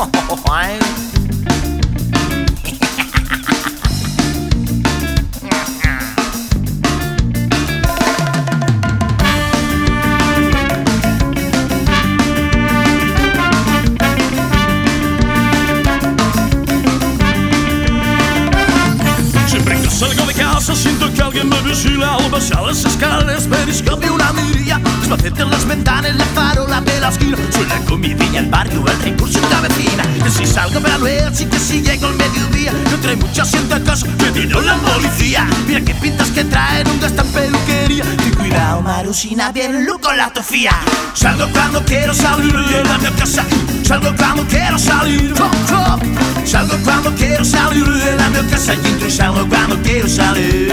Salgo de casa, siento que alguien me vigila. Al bajar las escaleras me descambio una mirilla. Los macetes, las ventanas, la farola de la esquina. Soy la comidilla, el barrio, el recurso y la vecina. Que si salgo para ver, sí que si llego al mediodía. No trae mucha sienta a casa, me tiró la policía. Mira qué pintas que traen, un gastan peluquería. Y cuidado, Marusina, viene loco la tofía. Salgo cuando quiero salir de la casa. Salgo cuando quiero salir. Salgo cuando quiero salir de la casa. Y entro y salgo cuando quiero salir.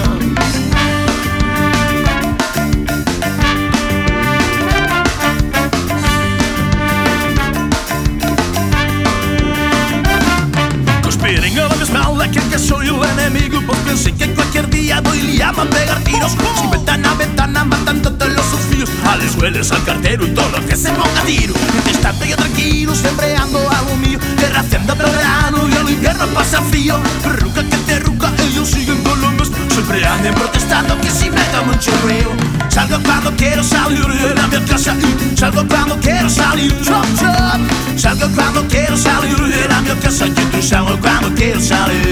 Conspiren a mi espalda que soy el enemigo. Pues pensé que cualquier día voy y llaman pegar tiros. Sin ventana a ventana matando todos los suspiros. A les hueles al cartero y todo lo que se ponga a tiro. Mientras tanto yo tranquilo, sembrando algo mío. Guerra haciendo verano y el invierno pasa frío. Ruca que te ruca, ellos siguen con lo mismo. Siempre anden protestando que si me da mucho río. Salgo cuando quiero salir de la mi casa. Salgo cuando quiero salir. Salgo cuando quiero salir de la mi casa. Y tú salgo cuando quiero salir.